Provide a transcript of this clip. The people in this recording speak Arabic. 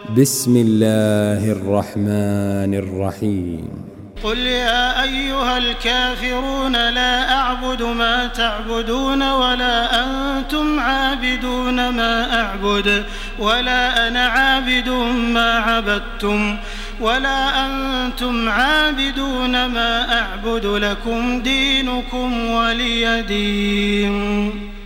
بسم الله الرحمن الرحيم قل يا أيها الكافرون لا أعبد ما تعبدون ولا أنتم عابدون ما أعبد ولا أنا عابد ما عبدتم ولا أنتم عابدون ما أعبد لكم دينكم ولي دين.